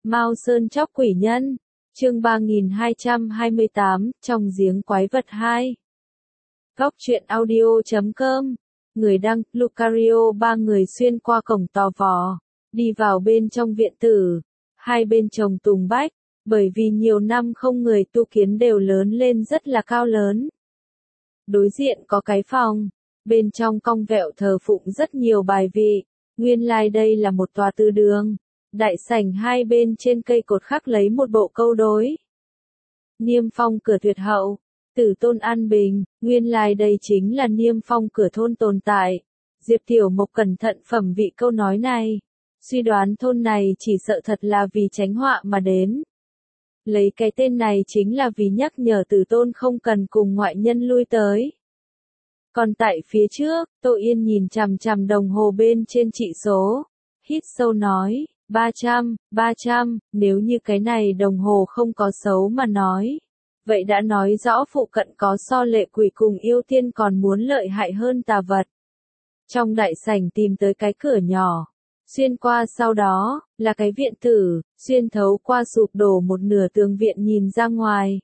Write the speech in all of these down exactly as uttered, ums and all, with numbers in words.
Mao Sơn Chóc Quỷ Nhân, chương ba nghìn hai trăm hai mươi tám, trong giếng quái vật hai. Góc truyện audio chấm com, người đăng, Lucario. Ba người xuyên qua cổng tò vò, đi vào bên trong viện tử. Hai bên trồng tùng bách, bởi vì nhiều năm không người tu kiến đều lớn lên rất là cao lớn. Đối diện có cái phòng, bên trong cong vẹo thờ phụng rất nhiều bài vị, nguyên lai đây là một tòa tư đường. Đại sảnh hai bên trên cây cột khắc lấy một bộ câu đối. Niêm phong cửa tuyệt hậu, tử tôn an bình, nguyên lai đây chính là niêm phong cửa thôn tồn tại. Diệp Tiểu Mộc cẩn thận phẩm vị câu nói này, suy đoán thôn này chỉ sợ thật là vì tránh họa mà đến. Lấy cái tên này chính là vì nhắc nhở tử tôn không cần cùng ngoại nhân lui tới. Còn tại phía trước, Tô Yên nhìn chằm chằm đồng hồ bên trên trị số, hít sâu nói, ba trăm, ba trăm, nếu như cái này đồng hồ không có xấu mà nói. Vậy đã nói rõ phụ cận có so lệ quỷ cùng yêu tiên còn muốn lợi hại hơn tà vật. Trong đại sảnh tìm tới cái cửa nhỏ, xuyên qua sau đó, là cái viện tử, xuyên thấu qua sụp đổ một nửa tường viện nhìn ra ngoài.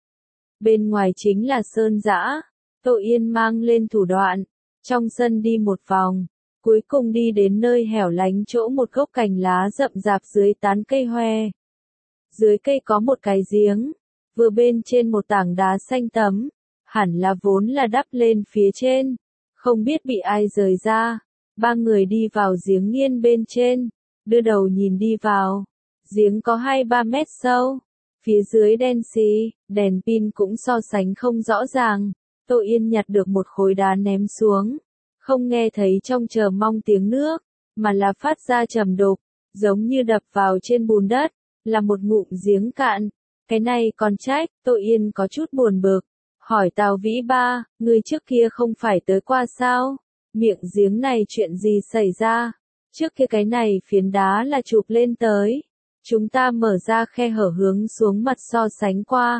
Bên ngoài chính là sơn dã, Tô Yên mang lên thủ đoạn, trong sân đi một vòng. Cuối cùng đi đến nơi hẻo lánh chỗ một gốc cành lá rậm rạp dưới tán cây hoè. Dưới cây có một cái giếng, vừa bên trên một tảng đá xanh tấm, hẳn là vốn là đắp lên phía trên, không biết bị ai rời ra. Ba người đi vào giếng nghiên bên trên, đưa đầu nhìn đi vào. Giếng có hai ba mét sâu, phía dưới đen xì, đèn pin cũng so sánh không rõ ràng. Tô Yên nhặt được một khối đá ném xuống. Không nghe thấy trong chờ mong tiếng nước, mà là phát ra trầm đục, giống như đập vào trên bùn đất, là một ngụm giếng cạn. Cái này còn trách, Tô Yên có chút buồn bực, hỏi Tào Vĩ Ba, người trước kia không phải tới qua sao? Miệng giếng này chuyện gì xảy ra? Trước kia cái này phiến đá là chụp lên tới, chúng ta mở ra khe hở hướng xuống mặt so sánh qua.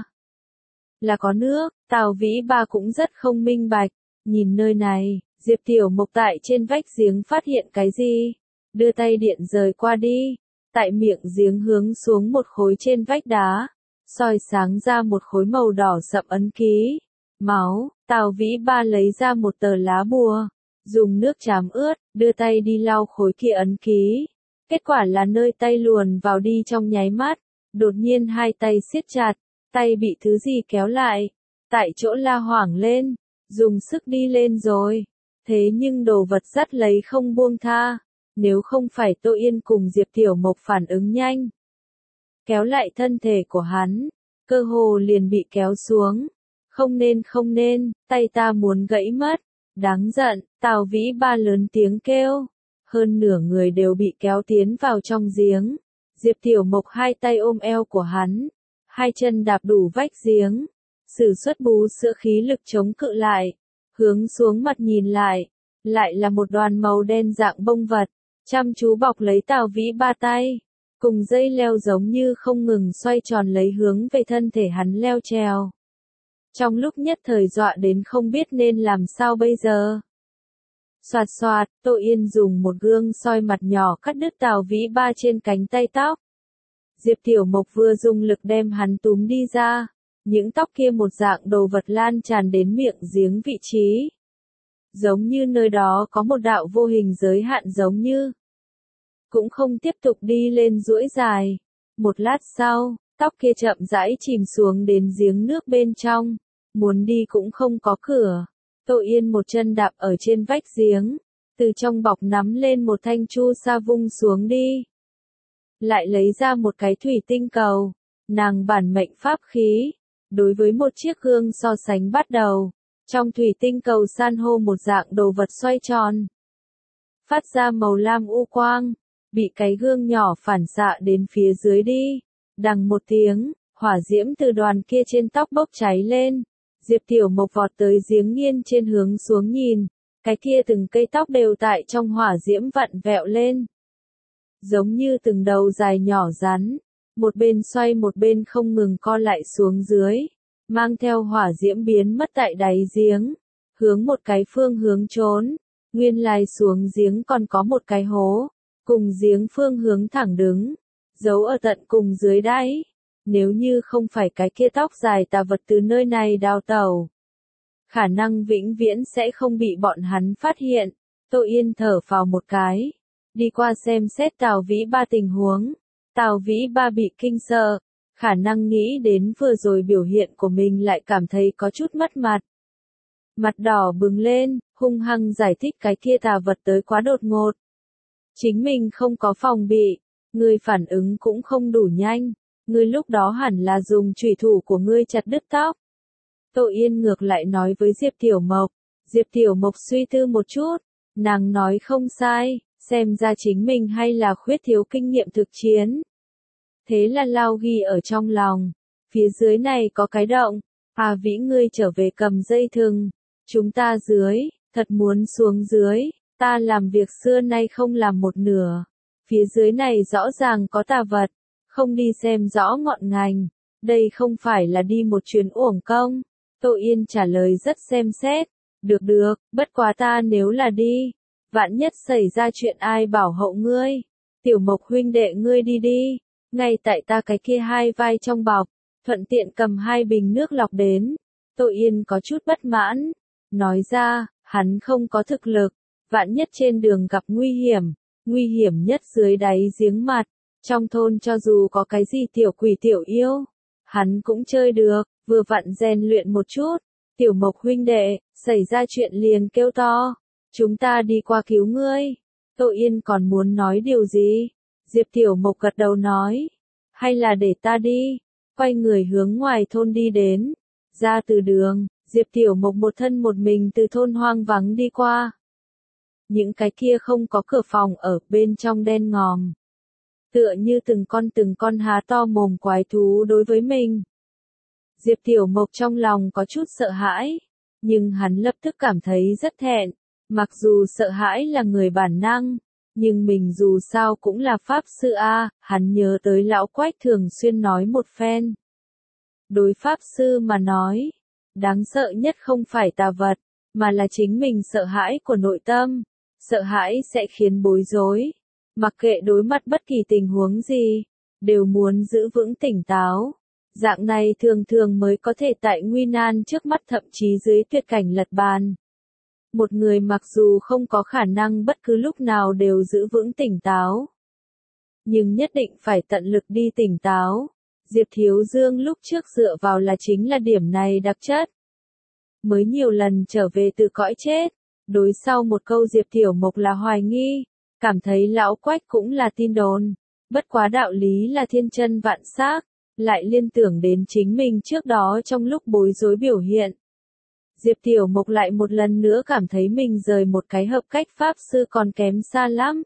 Là có nước, Tào Vĩ Ba cũng rất không minh bạch, nhìn nơi này. Diệp Tiểu Mộc tại trên vách giếng phát hiện cái gì? Đưa tay điện rời qua đi. Tại miệng giếng hướng xuống một khối trên vách đá. Soi sáng ra một khối màu đỏ sậm ấn ký. Máu, Tào Vĩ Ba lấy ra một tờ lá bùa. Dùng nước chám ướt, đưa tay đi lau khối kia ấn ký. Kết quả là nơi tay luồn vào đi trong nháy mắt. Đột nhiên hai tay siết chặt, tay bị thứ gì kéo lại. Tại chỗ la hoảng lên, dùng sức đi lên rồi. Thế nhưng đồ vật dắt lấy không buông tha, nếu không phải Tô Yên cùng Diệp Tiểu Mộc phản ứng nhanh. Kéo lại thân thể của hắn, cơ hồ liền bị kéo xuống. Không nên không nên, tay ta muốn gãy mất. Đáng giận, Tào Vĩ Ba lớn tiếng kêu. Hơn nửa người đều bị kéo tiến vào trong giếng. Diệp Tiểu Mộc hai tay ôm eo của hắn, hai chân đạp đủ vách giếng. Sử xuất bú sữa khí lực chống cự lại. Hướng xuống mặt nhìn lại, lại là một đoàn màu đen dạng bông vật, chăm chú bọc lấy Tào Vĩ Ba tay, cùng dây leo giống như không ngừng xoay tròn lấy hướng về thân thể hắn leo trèo. Trong lúc nhất thời dọa đến không biết nên làm sao bây giờ. Xoạt xoạt, Tô Yên dùng một gương soi mặt nhỏ cắt đứt Tào Vĩ Ba trên cánh tay tóc. Diệp Tiểu Mộc vừa dùng lực đem hắn túm đi ra. Những tóc kia một dạng đồ vật lan tràn đến miệng giếng vị trí. Giống như nơi đó có một đạo vô hình giới hạn giống như. Cũng không tiếp tục đi lên duỗi dài. Một lát sau, tóc kia chậm rãi chìm xuống đến giếng nước bên trong. Muốn đi cũng không có cửa. Tô Yên một chân đạp ở trên vách giếng. Từ trong bọc nắm lên một thanh chu sa vung xuống đi. Lại lấy ra một cái thủy tinh cầu. Nàng bản mệnh pháp khí. Đối với một chiếc gương so sánh bắt đầu, trong thủy tinh cầu san hô một dạng đồ vật xoay tròn. Phát ra màu lam u quang, bị cái gương nhỏ phản xạ đến phía dưới đi. Đằng một tiếng, hỏa diễm từ đoàn kia trên tóc bốc cháy lên. Diệp Tiểu Mộc vọt tới giếng nghiên trên hướng xuống nhìn, cái kia từng cây tóc đều tại trong hỏa diễm vặn vẹo lên. Giống như từng đầu dài nhỏ rắn. Một bên xoay một bên không ngừng co lại xuống dưới, mang theo hỏa diễm biến mất tại đáy giếng, hướng một cái phương hướng trốn. Nguyên lai xuống giếng còn có một cái hố, cùng giếng phương hướng thẳng đứng. giấu ở tận cùng dưới đáy. Nếu như không phải cái kia tóc dài tà vật từ nơi này đào tẩu, khả năng vĩnh viễn sẽ không bị bọn hắn phát hiện. Tô Yên thở phào một cái, đi qua xem xét Tào Vĩ Ba tình huống. Tào Vĩ Ba bị kinh sợ, khả năng nghĩ đến vừa rồi biểu hiện của mình lại cảm thấy có chút mất mặt. Mặt đỏ bừng lên, hung hăng giải thích cái kia tà vật tới quá đột ngột. Chính mình không có phòng bị, ngươi phản ứng cũng không đủ nhanh, ngươi lúc đó hẳn là dùng chủy thủ của ngươi chặt đứt tóc. Tô Yên ngược lại nói với Diệp Tiểu Mộc. Diệp Tiểu Mộc suy tư một chút, nàng nói không sai, xem ra chính mình hay là khuyết thiếu kinh nghiệm thực chiến. Thế là lao ghi ở trong lòng, phía dưới này có cái động, à Vĩ ngươi trở về cầm dây thừng, chúng ta dưới, thật muốn xuống dưới, ta làm việc xưa nay không làm một nửa, phía dưới này rõ ràng có tà vật, không đi xem rõ ngọn ngành, đây không phải là đi một chuyến uổng công. Tô Yên trả lời rất xem xét, được được, bất quá ta nếu là đi, vạn nhất xảy ra chuyện ai bảo hộ ngươi, Tiểu Mộc huynh đệ ngươi đi đi, ngay tại ta cái kia hai vai trong bọc, thuận tiện cầm hai bình nước lọc đến. Tô Yên có chút bất mãn, nói ra, hắn không có thực lực, vạn nhất trên đường gặp nguy hiểm, nguy hiểm nhất dưới đáy giếng mặt, trong thôn cho dù có cái gì tiểu quỷ tiểu yêu, hắn cũng chơi được, vừa vặn rèn luyện một chút. Tiểu Mộc huynh đệ, xảy ra chuyện liền kêu to, chúng ta đi qua cứu ngươi. Tô Yên còn muốn nói điều gì? Diệp Tiểu Mộc gật đầu nói, hay là để ta đi, quay người hướng ngoài thôn đi đến. Ra từ đường, Diệp Tiểu Mộc một thân một mình từ thôn hoang vắng đi qua. Những cái kia không có cửa phòng ở bên trong đen ngòm, tựa như từng con từng con há to mồm quái thú đối với mình. Diệp Tiểu Mộc trong lòng có chút sợ hãi, nhưng hắn lập tức cảm thấy rất thẹn, mặc dù sợ hãi là người bản năng, nhưng mình dù sao cũng là pháp sư a, hắn nhớ tới lão Quách thường xuyên nói một phen. Đối pháp sư mà nói, đáng sợ nhất không phải tà vật, mà là chính mình sợ hãi của nội tâm, sợ hãi sẽ khiến bối rối, mặc kệ đối mặt bất kỳ tình huống gì, đều muốn giữ vững tỉnh táo. Dạng này thường thường mới có thể tại nguy nan trước mắt thậm chí dưới tuyệt cảnh lật bàn. Một người mặc dù không có khả năng bất cứ lúc nào đều giữ vững tỉnh táo, nhưng nhất định phải tận lực đi tỉnh táo. Diệp Thiếu Dương lúc trước dựa vào là chính là điểm này đặc chất. Mới nhiều lần trở về từ cõi chết, đối sau một câu Diệp Tiểu Mộc là hoài nghi, cảm thấy lão Quách cũng là tin đồn, bất quá đạo lý là thiên chân vạn xác, lại liên tưởng đến chính mình trước đó trong lúc bối rối biểu hiện. Diệp Tiểu Mộc lại một lần nữa cảm thấy mình rời một cái hợp cách pháp sư còn kém xa lắm.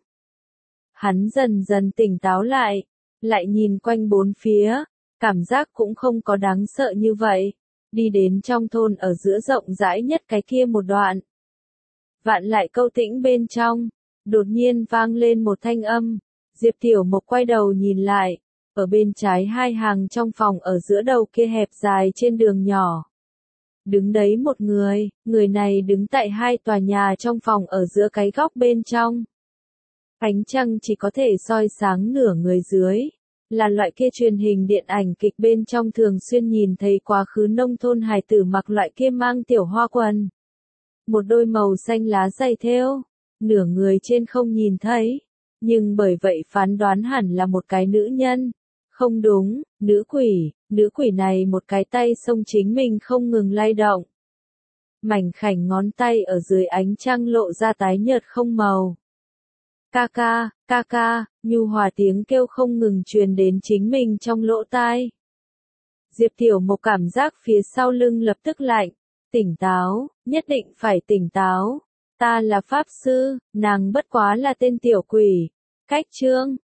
Hắn dần dần tỉnh táo lại, lại nhìn quanh bốn phía, cảm giác cũng không có đáng sợ như vậy. Đi đến trong thôn ở giữa rộng rãi nhất cái kia một đoạn. Vạn lại câu tĩnh bên trong, đột nhiên vang lên một thanh âm. Diệp Tiểu Mộc quay đầu nhìn lại, ở bên trái hai hàng trong phòng ở giữa đầu kia hẹp dài trên đường nhỏ. Đứng đấy một người, người này đứng tại hai tòa nhà trong phòng ở giữa cái góc bên trong. Ánh trăng chỉ có thể soi sáng nửa người dưới, là loại kia truyền hình điện ảnh kịch bên trong thường xuyên nhìn thấy quá khứ nông thôn hài tử mặc loại kia mang tiểu hoa quần. Một đôi màu xanh lá giày thêu, nửa người trên không nhìn thấy, nhưng bởi vậy phán đoán hẳn là một cái nữ nhân. Không đúng, nữ quỷ, nữ quỷ này một cái tay xông chính mình không ngừng lay động. Mảnh khảnh ngón tay ở dưới ánh trăng lộ ra tái nhợt không màu. Ca ca, ca ca, nhu hòa tiếng kêu không ngừng truyền đến chính mình trong lỗ tai. Diệp Tiểu Mộc cảm giác phía sau lưng lập tức lạnh, tỉnh táo, nhất định phải tỉnh táo. Ta là pháp sư, nàng bất quá là tên tiểu quỷ. Cách chương